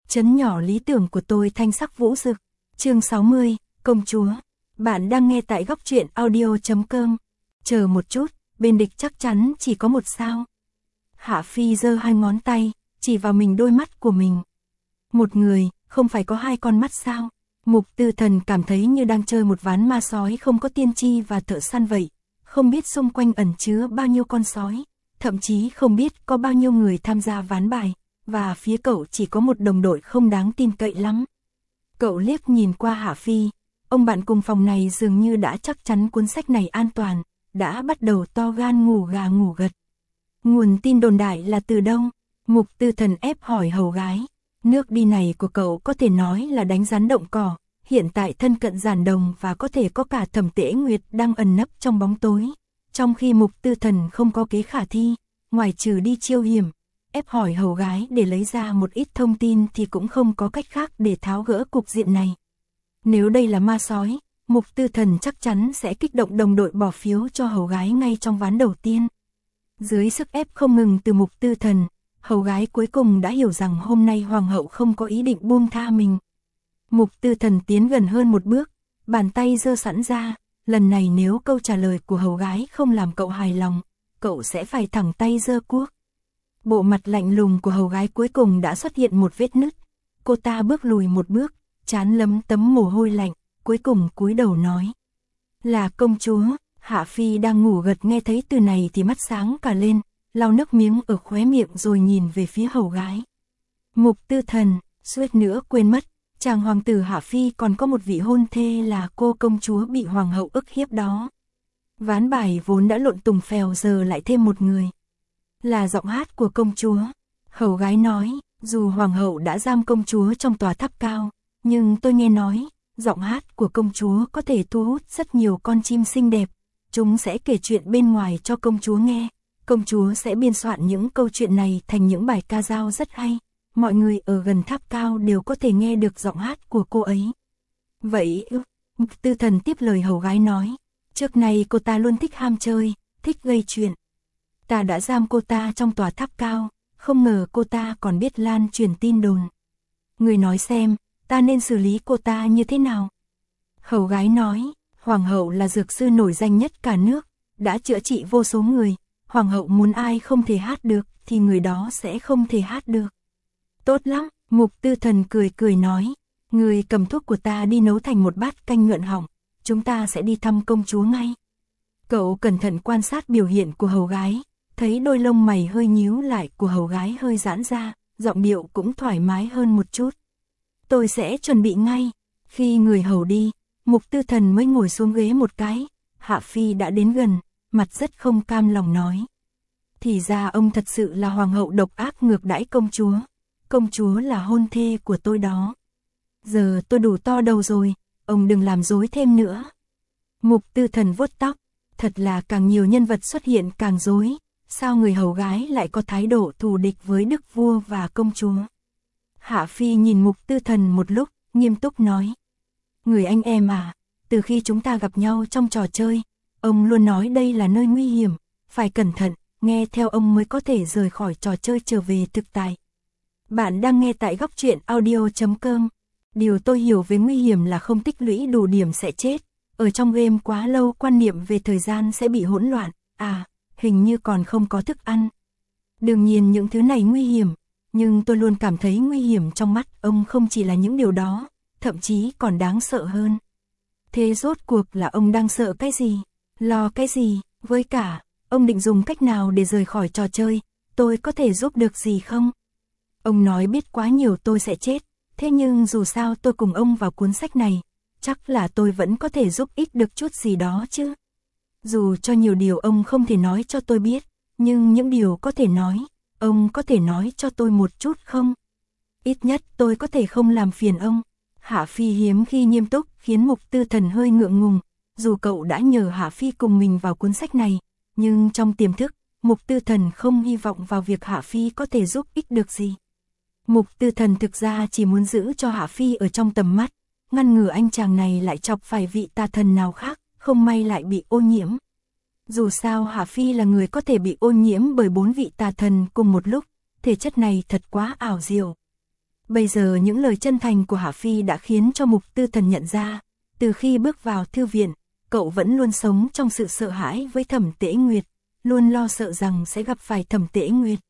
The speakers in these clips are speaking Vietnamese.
Trấn nhỏ lý tưởng của tôi thanh sắc vũ rực. Chương 60, công chúa. Bạn đang nghe tại góc truyện audio.com. Chờ một chút, bên địch chắc chắn chỉ có một sao. Hạ Phi giơ hai ngón tay, chỉ vào mình đôi mắt của mình. Một người, không phải có hai con mắt sao? Mục Tư Thần cảm thấy như đang chơi một ván ma sói không có tiên tri và thợ săn vậy. Không biết xung quanh ẩn chứa bao nhiêu con sói, thậm chí không biết có bao nhiêu người tham gia ván bài, và phía cậu chỉ có một đồng đội không đáng tin cậy lắm. Cậu liếc nhìn qua Hạ Phi, ông bạn cùng phòng này dường như đã chắc chắn cuốn sách này an toàn, đã bắt đầu to gan ngủ gà ngủ gật. Nguồn tin đồn đại là từ đâu? Mục Tư Thần ép hỏi hầu gái. Nước đi này của cậu có thể nói là đánh rắn động cỏ, hiện tại thân cận Giản Đồng và có thể có cả Thẩm Tễ Nguyệt đang ẩn nấp trong bóng tối. Trong khi Mục Tư Thần không có kế khả thi, ngoài trừ đi chiêu hiểm, ép hỏi hầu gái để lấy ra một ít thông tin thì cũng không có cách khác để tháo gỡ cục diện này. Nếu đây là ma sói, Mục Tư Thần chắc chắn sẽ kích động đồng đội bỏ phiếu cho hầu gái ngay trong ván đầu tiên. Dưới sức ép không ngừng từ Mục Tư Thần, hầu gái cuối cùng đã hiểu rằng hôm nay hoàng hậu không có ý định buông tha mình. Mục Tư Thần tiến gần hơn một bước, bàn tay giơ sẵn ra, lần này nếu câu trả lời của hầu gái không làm cậu hài lòng, cậu sẽ phải thẳng tay giơ cuốc. Bộ mặt lạnh lùng của hầu gái cuối cùng đã xuất hiện một vết nứt. Cô ta bước lùi một bước, trán lấm tấm mồ hôi lạnh, cuối cùng cúi đầu nói. Là công chúa. Hạ Phi đang ngủ gật nghe thấy từ này thì mắt sáng cả lên, lau nước miếng ở khóe miệng rồi nhìn về phía hầu gái. Mục Tư Thần, suýt nữa quên mất, chàng hoàng tử Hạ Phi còn có một vị hôn thê là cô công chúa bị hoàng hậu ức hiếp đó. Ván bài vốn đã lộn tùng phèo giờ lại thêm một người. Là giọng hát của công chúa. Hầu gái nói, dù hoàng hậu đã giam công chúa trong tòa tháp cao, nhưng tôi nghe nói, giọng hát của công chúa có thể thu hút rất nhiều con chim xinh đẹp. Chúng sẽ kể chuyện bên ngoài cho công chúa nghe. Công chúa sẽ biên soạn những câu chuyện này thành những bài ca dao rất hay. Mọi người ở gần tháp cao đều có thể nghe được giọng hát của cô ấy. Vậy, Mục Tư Thần tiếp lời hầu gái nói. Trước này cô ta luôn thích ham chơi, thích gây chuyện. Ta đã giam cô ta trong tòa tháp cao, không ngờ cô ta còn biết lan truyền tin đồn. Người nói xem, ta nên xử lý cô ta như thế nào? Hầu gái nói. Hoàng hậu là dược sư nổi danh nhất cả nước, đã chữa trị vô số người. Hoàng hậu muốn ai không thể hát được thì người đó sẽ không thể hát được. Tốt lắm, Mục Tư Thần cười cười nói. Người cầm thuốc của ta đi nấu thành một bát canh nhuận hỏng. Chúng ta sẽ đi thăm công chúa ngay. Cậu cẩn thận quan sát biểu hiện của hầu gái, thấy đôi lông mày hơi nhíu lại của hầu gái hơi giãn ra, giọng điệu cũng thoải mái hơn một chút. Tôi sẽ chuẩn bị ngay. Khi người hầu đi, Mục Tư Thần mới ngồi xuống ghế một cái. Hạ Phi đã đến gần, mặt rất không cam lòng nói. Thì ra ông thật sự là hoàng hậu độc ác ngược đãi công chúa. Công chúa là hôn thê của tôi đó. Giờ tôi đủ to đầu rồi, ông đừng làm dối thêm nữa. Mục Tư Thần vuốt tóc, thật là càng nhiều nhân vật xuất hiện càng dối. Sao người hầu gái lại có thái độ thù địch với đức vua và công chúa? Hạ Phi nhìn Mục Tư Thần một lúc, nghiêm túc nói. Người anh em à, từ khi chúng ta gặp nhau trong trò chơi, ông luôn nói đây là nơi nguy hiểm, phải cẩn thận, nghe theo ông mới có thể rời khỏi trò chơi trở về thực tại. Bạn đang nghe tại góc truyện audio.com. Điều tôi hiểu về nguy hiểm là không tích lũy đủ điểm sẽ chết, ở trong game quá lâu quan niệm về thời gian sẽ bị hỗn loạn, hình như còn không có thức ăn. Đương nhiên những thứ này nguy hiểm, nhưng tôi luôn cảm thấy nguy hiểm trong mắt ông không chỉ là những điều đó, thậm chí còn đáng sợ hơn. Thế rốt cuộc là ông đang sợ cái gì? Lo cái gì? Với cả, ông định dùng cách nào để rời khỏi trò chơi? Tôi có thể giúp được gì không? Ông nói biết quá nhiều tôi sẽ chết, thế nhưng dù sao tôi cùng ông vào cuốn sách này, chắc là tôi vẫn có thể giúp ích được chút gì đó chứ. Dù cho nhiều điều ông không thể nói cho tôi biết, nhưng những điều có thể nói, ông có thể nói cho tôi một chút không? Ít nhất tôi có thể không làm phiền ông. Hạ Phi hiếm khi nghiêm túc khiến Mục Tư Thần hơi ngượng ngùng, dù cậu đã nhờ Hạ Phi cùng mình vào cuốn sách này, nhưng trong tiềm thức, Mục Tư Thần không hy vọng vào việc Hạ Phi có thể giúp ích được gì. Mục Tư Thần thực ra chỉ muốn giữ cho Hạ Phi ở trong tầm mắt, ngăn ngừa anh chàng này lại chọc phải vị tà thần nào khác, không may lại bị ô nhiễm. Dù sao Hạ Phi là người có thể bị ô nhiễm bởi 4 vị tà thần cùng một lúc, thể chất này thật quá ảo diệu. Bây giờ những lời chân thành của Hạ Phi đã khiến cho Mục Tư Thần nhận ra, từ khi bước vào thư viện, cậu vẫn luôn sống trong sự sợ hãi với Thẩm Tễ Nguyệt, luôn lo sợ rằng sẽ gặp phải Thẩm Tễ Nguyệt.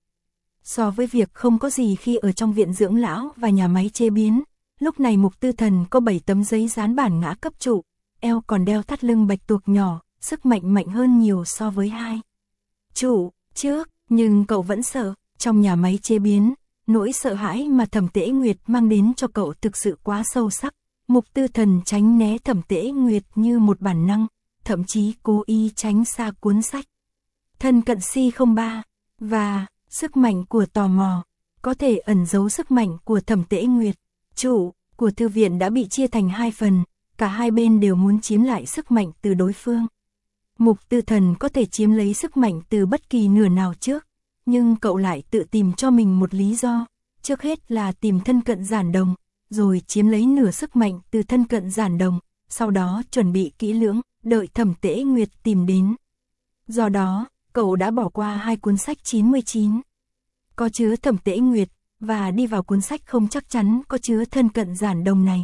So với việc không có gì khi ở trong viện dưỡng lão và nhà máy chế biến, lúc này Mục Tư Thần có 7 tấm giấy dán bản ngã cấp trụ, eo còn đeo thắt lưng bạch tuộc nhỏ, sức mạnh mạnh hơn nhiều so với 2 trụ trước, nhưng cậu vẫn sợ. Trong nhà máy chế biến, nỗi sợ hãi mà Thẩm Tễ Nguyệt mang đến cho cậu thực sự quá sâu sắc. Mục Tư Thần tránh né Thẩm Tễ Nguyệt như một bản năng, thậm chí cố ý tránh xa cuốn sách Thân cận Si-03 và sức mạnh của tò mò, có thể ẩn giấu sức mạnh của Thẩm Tễ Nguyệt. Trụ của thư viện đã bị chia thành 2 phần, cả hai bên đều muốn chiếm lại sức mạnh từ đối phương. Mục Tư Thần có thể chiếm lấy sức mạnh từ bất kỳ nửa nào trước, nhưng cậu lại tự tìm cho mình một lý do, trước hết là tìm thân cận Giản Đồng, rồi chiếm lấy nửa sức mạnh từ thân cận Giản Đồng, sau đó chuẩn bị kỹ lưỡng, đợi Thẩm Tễ Nguyệt tìm đến. Do đó, cậu đã bỏ qua 2 cuốn sách 99 có chứa Thẩm Tễ Nguyệt, và đi vào cuốn sách không chắc chắn có chứa thân cận Giản Đồng này.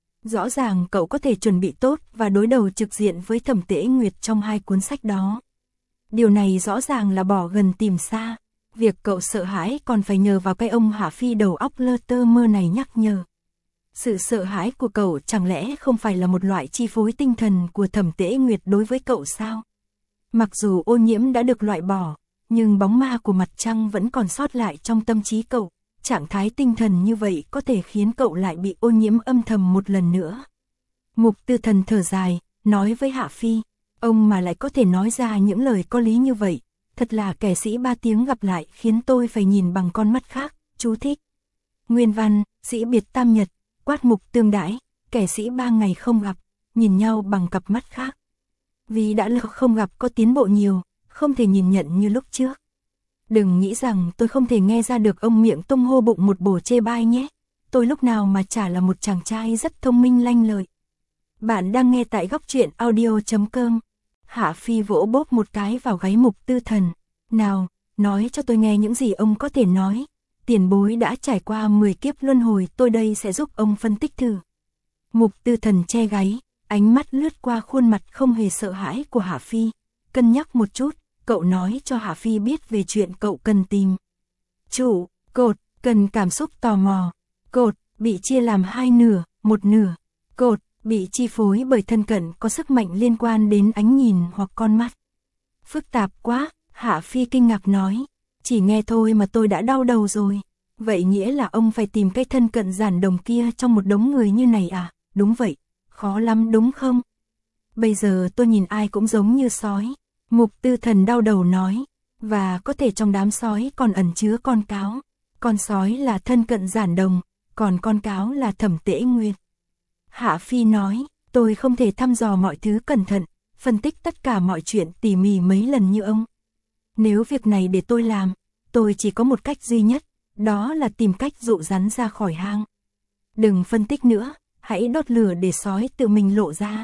Rõ ràng cậu có thể chuẩn bị tốt và đối đầu trực diện với Thẩm Tễ Nguyệt trong 2 cuốn sách đó. Điều này rõ ràng là bỏ gần tìm xa. Việc cậu sợ hãi còn phải nhờ vào cái ông Hạ Phi đầu óc lơ tơ mơ này nhắc nhở. Sự sợ hãi của cậu chẳng lẽ không phải là một loại chi phối tinh thần của Thẩm Tễ Nguyệt đối với cậu sao? Mặc dù ô nhiễm đã được loại bỏ, nhưng bóng ma của mặt trăng vẫn còn sót lại trong tâm trí cậu. Trạng thái tinh thần như vậy có thể khiến cậu lại bị ô nhiễm âm thầm một lần nữa. Mục Tư Thần thở dài, nói với Hạ Phi, ông mà lại có thể nói ra những lời có lý như vậy, thật là kẻ sĩ 3 tiếng gặp lại khiến tôi phải nhìn bằng con mắt khác. Chú thích. Nguyên văn, sĩ biệt tam nhật, quát mục tương đãi, kẻ sĩ 3 ngày không gặp, nhìn nhau bằng cặp mắt khác. Vì đã lâu không gặp có tiến bộ nhiều, không thể nhìn nhận như lúc trước. Đừng nghĩ rằng tôi không thể nghe ra được ông miệng tung hô bụng một bổ chê bai nhé. Tôi lúc nào mà chả là một chàng trai rất thông minh lanh lợi. Bạn đang nghe tại góc truyện audio.com. Hạ Phi vỗ bốp một cái vào gáy Mục Tư Thần. Nào, nói cho tôi nghe những gì ông có thể nói. Tiền bối đã trải qua 10 kiếp luân hồi, tôi đây sẽ giúp ông phân tích thử. Mục Tư Thần che gáy, ánh mắt lướt qua khuôn mặt không hề sợ hãi của Hạ Phi. Cân nhắc một chút, cậu nói cho Hạ Phi biết về chuyện cậu cần tìm. Trụ, cột, cần cảm xúc tò mò. Cột, bị chia làm 2 nửa, một nửa. Cột, bị chi phối bởi thân cận có sức mạnh liên quan đến ánh nhìn hoặc con mắt. Phức tạp quá, Hạ Phi kinh ngạc nói. Chỉ nghe thôi mà tôi đã đau đầu rồi. Vậy nghĩa là ông phải tìm cái thân cận Giản Đồng kia trong một đống người như này à? Đúng vậy, khó lắm đúng không? Bây giờ tôi nhìn ai cũng giống như sói. Mục Tư Thần đau đầu nói. Và có thể trong đám sói còn ẩn chứa con cáo. Con sói là thân cận Giản Đồng, còn con cáo là Thẩm Tễ Nguyệt. Hạ Phi nói, tôi không thể thăm dò mọi thứ cẩn thận, phân tích tất cả mọi chuyện tỉ mỉ mấy lần như ông. Nếu việc này để tôi làm, tôi chỉ có một cách duy nhất, đó là tìm cách dụ rắn ra khỏi hang. Đừng phân tích nữa, hãy đốt lửa để sói tự mình lộ ra.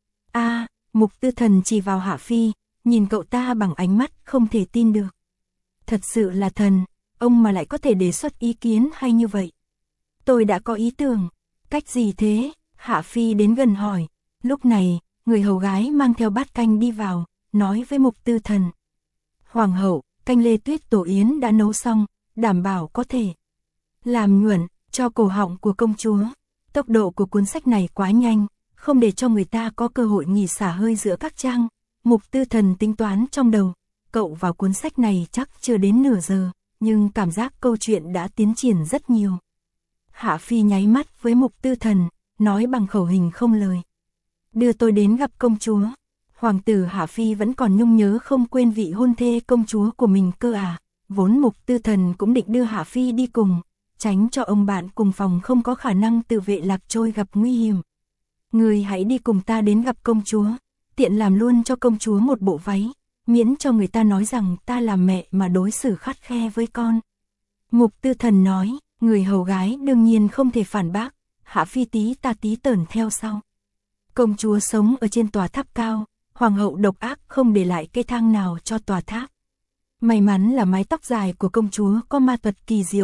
Mục Tư Thần chỉ vào Hạ Phi, nhìn cậu ta bằng ánh mắt không thể tin được. Thật sự là thần, ông mà lại có thể đề xuất ý kiến hay như vậy. Tôi đã có ý tưởng. Cách gì thế? Hạ Phi đến gần hỏi. Lúc này, người hầu gái mang theo bát canh đi vào, nói với Mục Tư Thần. Hoàng hậu, canh lê tuyết tổ yến đã nấu xong, đảm bảo có thể làm nhuận cho cổ họng của công chúa. Tốc độ của cuốn sách này quá nhanh, không để cho người ta có cơ hội nghỉ xả hơi giữa các trang. Mục Tư Thần tính toán trong đầu, cậu vào cuốn sách này chắc chưa đến nửa giờ, nhưng cảm giác câu chuyện đã tiến triển rất nhiều. Hạ Phi nháy mắt với Mục Tư Thần, nói bằng khẩu hình không lời. Đưa tôi đến gặp công chúa. Hoàng tử Hạ Phi vẫn còn nhung nhớ không quên vị hôn thê công chúa của mình cơ à. Vốn Mục Tư Thần cũng định đưa Hạ Phi đi cùng, tránh cho ông bạn cùng phòng không có khả năng tự vệ lạc trôi gặp nguy hiểm. Người hãy đi cùng ta đến gặp công chúa, tiện làm luôn cho công chúa một bộ váy, miễn cho người ta nói rằng ta là mẹ mà đối xử khắt khe với con. Mục Tư Thần nói, người hầu gái đương nhiên không thể phản bác. Hạ Phi tí ta tí tởn theo sau. Công chúa sống ở trên tòa tháp cao, hoàng hậu độc ác không để lại cây thang nào cho tòa tháp. May mắn là mái tóc dài của công chúa có ma thuật kỳ diệu,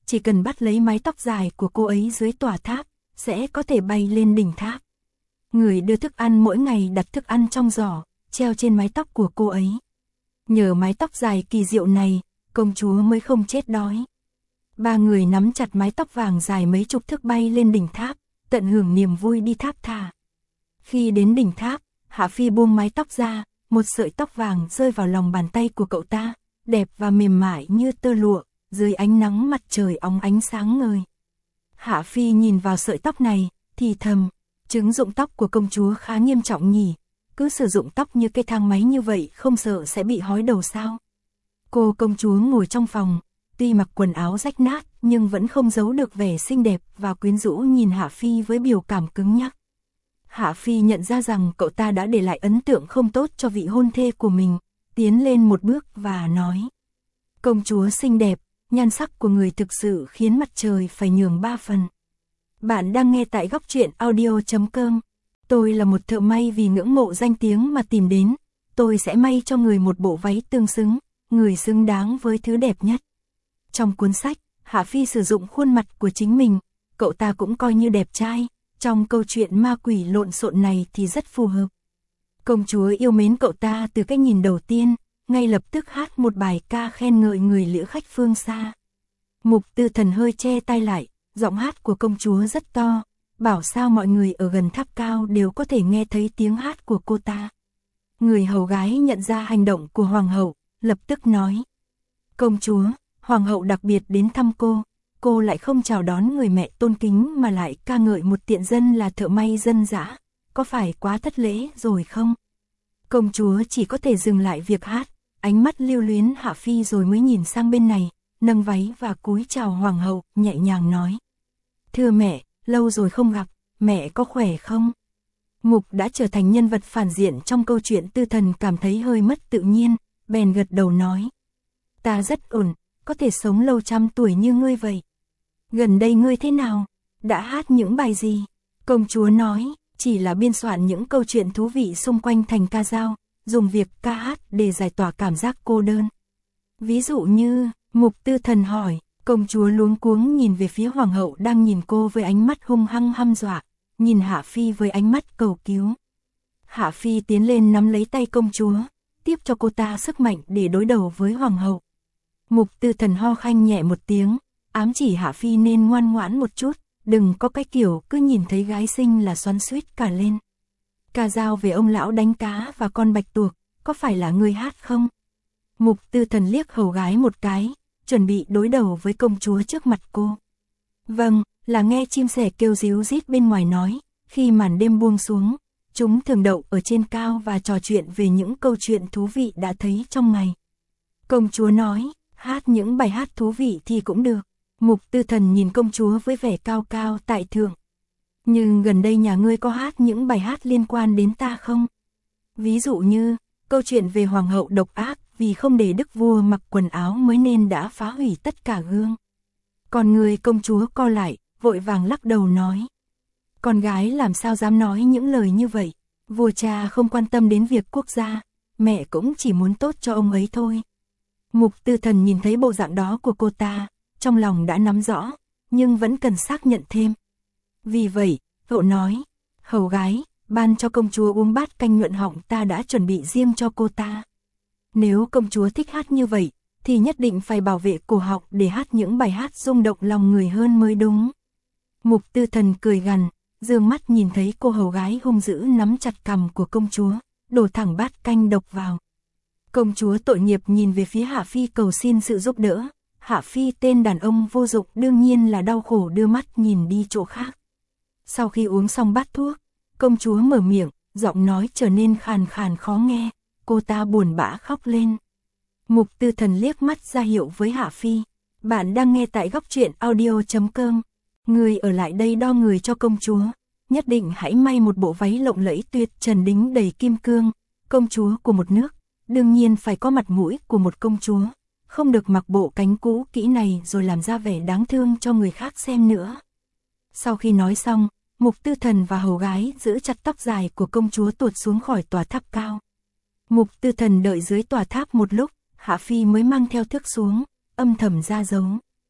chỉ cần bắt lấy mái tóc dài của cô ấy dưới tòa tháp, sẽ có thể bay lên đỉnh tháp. Người đưa thức ăn mỗi ngày đặt thức ăn trong giỏ, treo trên mái tóc của cô ấy. Nhờ mái tóc dài kỳ diệu này, công chúa mới không chết đói. Ba người nắm chặt mái tóc vàng dài mấy chục thước bay lên đỉnh tháp, tận hưởng niềm vui đi tháp thả. Khi đến đỉnh tháp, Hạ Phi buông mái tóc ra, một sợi tóc vàng rơi vào lòng bàn tay của cậu ta, đẹp và mềm mại như tơ lụa, dưới ánh nắng mặt trời óng ánh sáng ngời. Hạ Phi nhìn vào sợi tóc này, thì thầm, chứng dụng tóc của công chúa khá nghiêm trọng nhỉ, cứ sử dụng tóc như cây thang máy như vậy không sợ sẽ bị hói đầu sao. Cô công chúa ngồi trong phòng, tuy mặc quần áo rách nát nhưng vẫn không giấu được vẻ xinh đẹp và quyến rũ nhìn Hạ Phi với biểu cảm cứng nhắc. Hạ Phi nhận ra rằng cậu ta đã để lại ấn tượng không tốt cho vị hôn thê của mình, tiến lên một bước và nói. Công chúa xinh đẹp, nhan sắc của người thực sự khiến mặt trời phải nhường 3 phần. Bạn đang nghe tại góc truyện audio.com. Tôi là một thợ may vì ngưỡng mộ danh tiếng mà tìm đến. Tôi sẽ may cho người một bộ váy tương xứng, người xứng đáng với thứ đẹp nhất. Trong cuốn sách, Hạ Phi sử dụng khuôn mặt của chính mình, cậu ta cũng coi như đẹp trai. Trong câu chuyện ma quỷ lộn xộn này thì rất phù hợp. Công chúa yêu mến cậu ta từ cái nhìn đầu tiên, ngay lập tức hát một bài ca khen ngợi người lữ khách phương xa. Mục Tư Thần hơi che tay lại, giọng hát của công chúa rất to, bảo sao mọi người ở gần tháp cao đều có thể nghe thấy tiếng hát của cô ta. Người hầu gái nhận ra hành động của hoàng hậu, lập tức nói. Công chúa, hoàng hậu đặc biệt đến thăm cô lại không chào đón người mẹ tôn kính mà lại ca ngợi một tiện dân là thợ may dân dã, có phải quá thất lễ rồi không? Công chúa chỉ có thể dừng lại việc hát, ánh mắt lưu luyến Hạ Phi rồi mới nhìn sang bên này, nâng váy và cúi chào hoàng hậu, nhẹ nhàng nói. Thưa mẹ, lâu rồi không gặp, mẹ có khỏe không? Mục đã trở thành nhân vật phản diện trong câu chuyện Tư Thần cảm thấy hơi mất tự nhiên, bèn gật đầu nói. Ta rất ổn, có thể sống lâu trăm tuổi như ngươi vậy. Gần đây ngươi thế nào? Đã hát những bài gì? Công chúa nói, chỉ là biên soạn những câu chuyện thú vị xung quanh thành ca dao, dùng việc ca hát để giải tỏa cảm giác cô đơn. Ví dụ như, Mục Tư Thần hỏi, công chúa luống cuống nhìn về phía hoàng hậu đang nhìn cô với ánh mắt hung hăng hăm dọa, nhìn Hạ Phi với ánh mắt cầu cứu. Hạ Phi tiến lên nắm lấy tay công chúa, tiếp cho cô ta sức mạnh để đối đầu với hoàng hậu. Mục Tư Thần ho khanh nhẹ một tiếng, ám chỉ Hạ Phi nên ngoan ngoãn một chút, đừng có cái kiểu cứ nhìn thấy gái xinh là xoắn xuýt cả lên. Ca dao về ông lão đánh cá và con bạch tuộc, có phải là người hát không? Mục Tư Thần liếc hầu gái một cái, chuẩn bị đối đầu với công chúa trước mặt cô. Vâng, là nghe chim sẻ kêu ríu rít bên ngoài nói, khi màn đêm buông xuống, chúng thường đậu ở trên cao và trò chuyện về những câu chuyện thú vị đã thấy trong ngày. Công chúa nói, hát những bài hát thú vị thì cũng được. Mục Tư Thần nhìn công chúa với vẻ cao cao tại thượng. Nhưng gần đây nhà ngươi có hát những bài hát liên quan đến ta không? Ví dụ như, câu chuyện về hoàng hậu độc ác vì không để đức vua mặc quần áo mới nên đã phá hủy tất cả gương. Còn người công chúa co lại, vội vàng lắc đầu nói. Con gái làm sao dám nói những lời như vậy? Vua cha không quan tâm đến việc quốc gia, mẹ cũng chỉ muốn tốt cho ông ấy thôi. Mục Tư Thần nhìn thấy bộ dạng đó của cô ta, trong lòng đã nắm rõ, nhưng vẫn cần xác nhận thêm. Vì vậy, cậu nói, hầu gái, ban cho công chúa uống bát canh nhuận họng ta đã chuẩn bị riêng cho cô ta. Nếu công chúa thích hát như vậy, thì nhất định phải bảo vệ cổ họng để hát những bài hát rung động lòng người hơn mới đúng. Mục Tư Thần cười gằn, dương mắt nhìn thấy cô hầu gái hung dữ nắm chặt cằm của công chúa, đổ thẳng bát canh độc vào. Công chúa tội nghiệp nhìn về phía Hạ Phi cầu xin sự giúp đỡ. Hạ Phi tên đàn ông vô dụng đương nhiên là đau khổ đưa mắt nhìn đi chỗ khác. Sau khi uống xong bát thuốc, công chúa mở miệng, giọng nói trở nên khàn khàn khó nghe, cô ta buồn bã khóc lên. Mục Tư Thần liếc mắt ra hiệu với Hạ Phi. Bạn đang nghe tại góc truyện audio.com. Người ở lại đây đo người cho công chúa. Nhất định hãy may một bộ váy lộng lẫy tuyệt trần đính đầy kim cương. Công chúa của một nước, đương nhiên phải có mặt mũi của một công chúa. Không được mặc bộ cánh cũ kỹ này rồi làm ra vẻ đáng thương cho người khác xem nữa. Sau khi nói xong, Mục Tư Thần và hầu gái giữ chặt tóc dài của công chúa tuột xuống khỏi tòa tháp cao. Mục Tư Thần đợi dưới tòa tháp một lúc, Hạ Phi mới mang theo thước xuống, âm thầm ra dấu.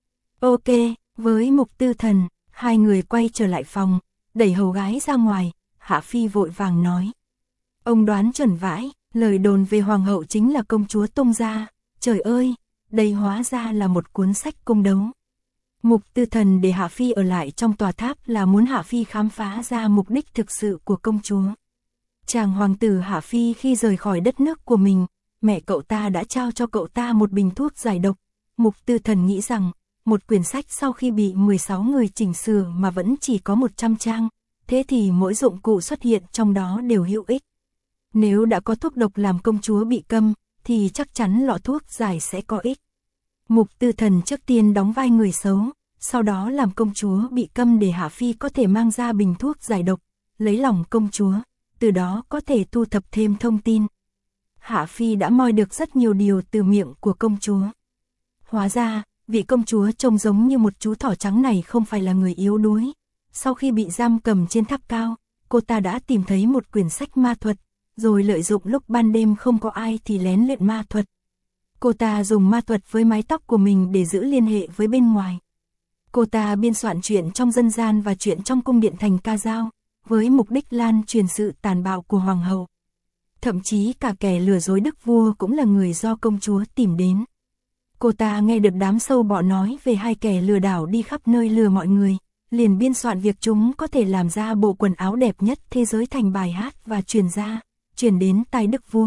Ok, với Mục Tư Thần, hai người quay trở lại phòng, đẩy hầu gái ra ngoài, Hạ Phi vội vàng nói. Ông đoán chuẩn vãi, lời đồn về hoàng hậu chính là công chúa tung ra, trời ơi, đây hóa ra là một cuốn sách cung đấu. Mục Tư Thần để Hạ Phi ở lại trong tòa tháp là muốn Hạ Phi khám phá ra mục đích thực sự của công chúa. Chàng hoàng tử Hạ Phi khi rời khỏi đất nước của mình, mẹ cậu ta đã trao cho cậu ta một bình thuốc giải độc. Mục Tư Thần nghĩ rằng, một quyển sách sau khi bị 16 người chỉnh sửa mà vẫn chỉ có 100 trang, thế thì mỗi dụng cụ xuất hiện trong đó đều hữu ích. Nếu đã có thuốc độc làm công chúa bị câm, thì chắc chắn lọ thuốc giải sẽ có ích. Mục Tư Thần trước tiên đóng vai người xấu, sau đó làm công chúa bị câm để Hạ Phi có thể mang ra bình thuốc giải độc, lấy lòng công chúa, từ đó có thể thu thập thêm thông tin. Hạ Phi đã moi được rất nhiều điều từ miệng của công chúa. Hóa ra, vị công chúa trông giống như một chú thỏ trắng này không phải là người yếu đuối. Sau khi bị giam cầm trên tháp cao, cô ta đã tìm thấy một quyển sách ma thuật, rồi lợi dụng lúc ban đêm không có ai thì lén luyện ma thuật. Cô ta dùng ma thuật với mái tóc của mình để giữ liên hệ với bên ngoài. Cô ta biên soạn chuyện trong dân gian và chuyện trong cung điện thành ca dao, với mục đích lan truyền sự tàn bạo của hoàng hậu. Thậm chí cả kẻ lừa dối đức vua cũng là người do công chúa tìm đến. Cô ta nghe được đám sâu bọ nói về hai kẻ lừa đảo đi khắp nơi lừa mọi người, liền biên soạn việc chúng có thể làm ra bộ quần áo đẹp nhất thế giới thành bài hát và truyền đến tai đức vua.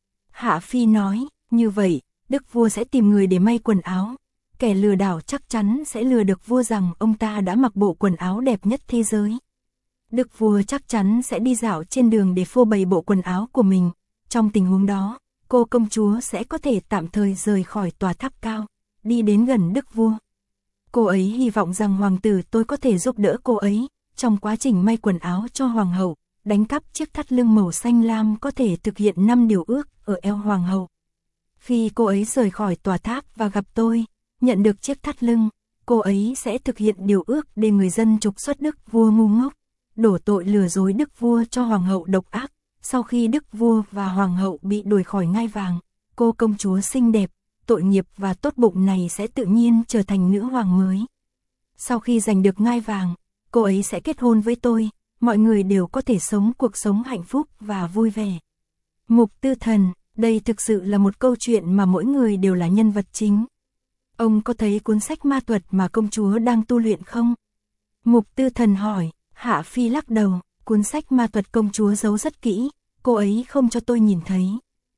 Hạ Phi nói, như vậy, đức vua sẽ tìm người để may quần áo. Kẻ lừa đảo chắc chắn sẽ lừa được vua rằng ông ta đã mặc bộ quần áo đẹp nhất thế giới. Đức vua chắc chắn sẽ đi dạo trên đường để phô bày bộ quần áo của mình. Trong tình huống đó, cô công chúa sẽ có thể tạm thời rời khỏi tòa tháp cao, đi đến gần đức vua. Cô ấy hy vọng rằng hoàng tử tôi có thể giúp đỡ cô ấy, trong quá trình may quần áo cho hoàng hậu, đánh cắp chiếc thắt lưng màu xanh lam có thể thực hiện 5 điều ước ở eo hoàng hậu. Khi cô ấy rời khỏi tòa tháp và gặp tôi, nhận được chiếc thắt lưng, cô ấy sẽ thực hiện điều ước để người dân trục xuất đức vua ngu ngốc, đổ tội lừa dối đức vua cho hoàng hậu độc ác. Sau khi đức vua và hoàng hậu bị đuổi khỏi ngai vàng, cô công chúa xinh đẹp, tội nghiệp và tốt bụng này sẽ tự nhiên trở thành nữ hoàng mới. Sau khi giành được ngai vàng, cô ấy sẽ kết hôn với tôi, mọi người đều có thể sống cuộc sống hạnh phúc và vui vẻ. Mục Tư Thần, đây thực sự là một câu chuyện mà mỗi người đều là nhân vật chính. Ông có thấy cuốn sách ma thuật mà công chúa đang tu luyện không? Mục Tư Thần hỏi. Hạ Phi lắc đầu, cuốn sách ma thuật công chúa giấu rất kỹ, cô ấy không cho tôi nhìn thấy.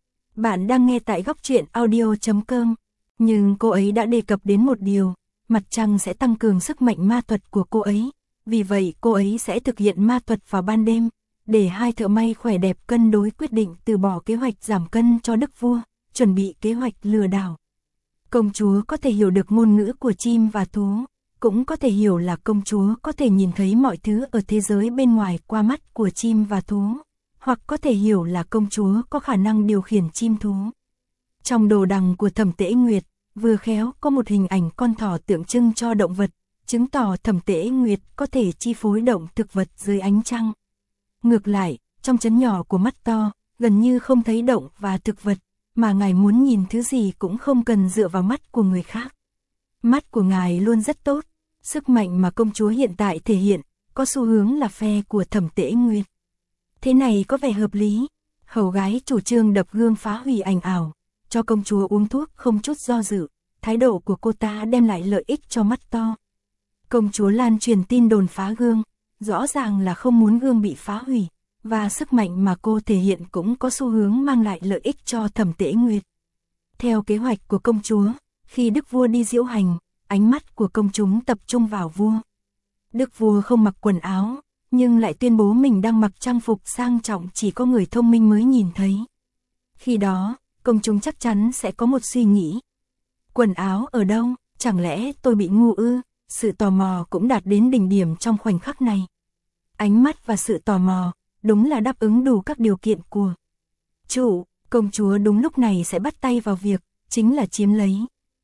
Bạn đang nghe tại góc truyện audio.com, nhưng cô ấy đã đề cập đến một điều, mặt trăng sẽ tăng cường sức mạnh ma thuật của cô ấy, vì vậy cô ấy sẽ thực hiện ma thuật vào ban đêm, để hai thợ may khỏe đẹp cân đối quyết định từ bỏ kế hoạch giảm cân cho đức vua, chuẩn bị kế hoạch lừa đảo. Công chúa có thể hiểu được ngôn ngữ của chim và thú. Cũng có thể hiểu là công chúa có thể nhìn thấy mọi thứ ở thế giới bên ngoài qua mắt của chim và thú, hoặc có thể hiểu là công chúa có khả năng điều khiển chim thú. Trong đồ đằng của Thẩm Tễ Nguyệt, vừa khéo có một hình ảnh con thỏ tượng trưng cho động vật, chứng tỏ Thẩm Tễ Nguyệt có thể chi phối động thực vật dưới ánh trăng. Ngược lại, trong chấn nhỏ của mắt to, gần như không thấy động và thực vật, mà ngài muốn nhìn thứ gì cũng không cần dựa vào mắt của người khác. Mắt của ngài luôn rất tốt. Sức mạnh mà công chúa hiện tại thể hiện, có xu hướng là phe của Thẩm Tễ Nguyệt. Thế này có vẻ hợp lý. Hầu gái chủ trương đập gương phá hủy ảnh ảo, cho công chúa uống thuốc không chút do dự. Thái độ của cô ta đem lại lợi ích cho mắt to. Công chúa lan truyền tin đồn phá gương, rõ ràng là không muốn gương bị phá hủy, và sức mạnh mà cô thể hiện cũng có xu hướng mang lại lợi ích cho Thẩm Tễ Nguyệt. Theo kế hoạch của công chúa, khi đức vua đi diễu hành, ánh mắt của công chúng tập trung vào vua. Đức vua không mặc quần áo, nhưng lại tuyên bố mình đang mặc trang phục sang trọng chỉ có người thông minh mới nhìn thấy. Khi đó, công chúng chắc chắn sẽ có một suy nghĩ. Quần áo ở đâu? Chẳng lẽ tôi bị ngu ư? Sự tò mò cũng đạt đến đỉnh điểm trong khoảnh khắc này. Ánh mắt và sự tò mò, đúng là đáp ứng đủ các điều kiện của chủ. Công chúa đúng lúc này sẽ bắt tay vào việc, chính là chiếm lấy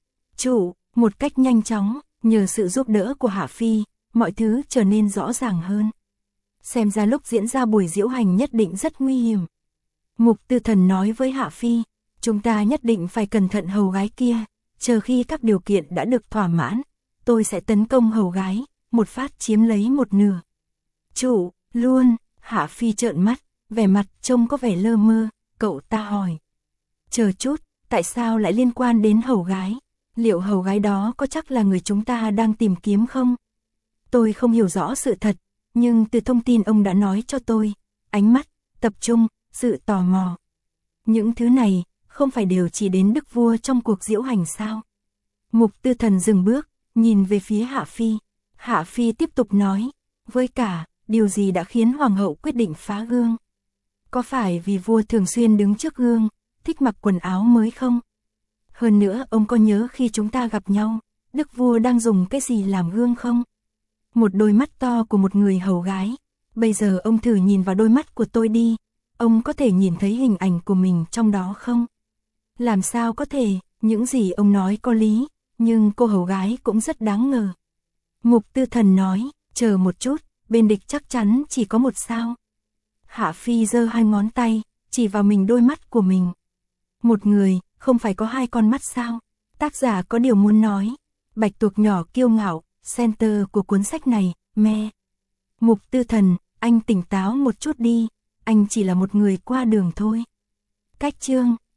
chủ. Một cách nhanh chóng, nhờ sự giúp đỡ của Hạ Phi, mọi thứ trở nên rõ ràng hơn. Xem ra lúc diễn ra buổi diễu hành nhất định rất nguy hiểm. Mục Tư Thần nói với Hạ Phi, chúng ta nhất định phải cẩn thận hầu gái kia, chờ khi các điều kiện đã được thỏa mãn, tôi sẽ tấn công hầu gái, một phát chiếm lấy một nửa. Chủ, luôn, Hạ Phi trợn mắt, vẻ mặt trông có vẻ lơ mơ, cậu ta hỏi. Chờ chút, tại sao lại liên quan đến hầu gái? Liệu hầu gái đó có chắc là người chúng ta đang tìm kiếm không? Tôi không hiểu rõ sự thật, nhưng từ thông tin ông đã nói cho tôi, ánh mắt, tập trung, sự tò mò. Những thứ này, không phải đều chỉ đến đức vua trong cuộc diễu hành sao? Mục Tư Thần dừng bước, nhìn về phía Hạ Phi. Hạ Phi tiếp tục nói, với cả, điều gì đã khiến hoàng hậu quyết định phá gương? Có phải vì vua thường xuyên đứng trước gương, thích mặc quần áo mới không? Hơn nữa ông có nhớ khi chúng ta gặp nhau, đức vua đang dùng cái gì làm gương không? Một đôi mắt to của một người hầu gái. Bây giờ ông thử nhìn vào đôi mắt của tôi đi, ông có thể nhìn thấy hình ảnh của mình trong đó không? Làm sao có thể, những gì ông nói có lý, nhưng cô hầu gái cũng rất đáng ngờ. Mục Tư Thần nói, chờ một chút, bên địch chắc chắn chỉ có một sao. Hạ Phi giơ hai ngón tay, chỉ vào mình đôi mắt của mình. Một người, không phải có hai con mắt sao? Tác giả có điều muốn nói. Bạch tuộc nhỏ kiêu ngạo, center của cuốn sách này, me. Mục Tư Thần, anh tỉnh táo một chút đi, anh chỉ là một người qua đường thôi. Cách chương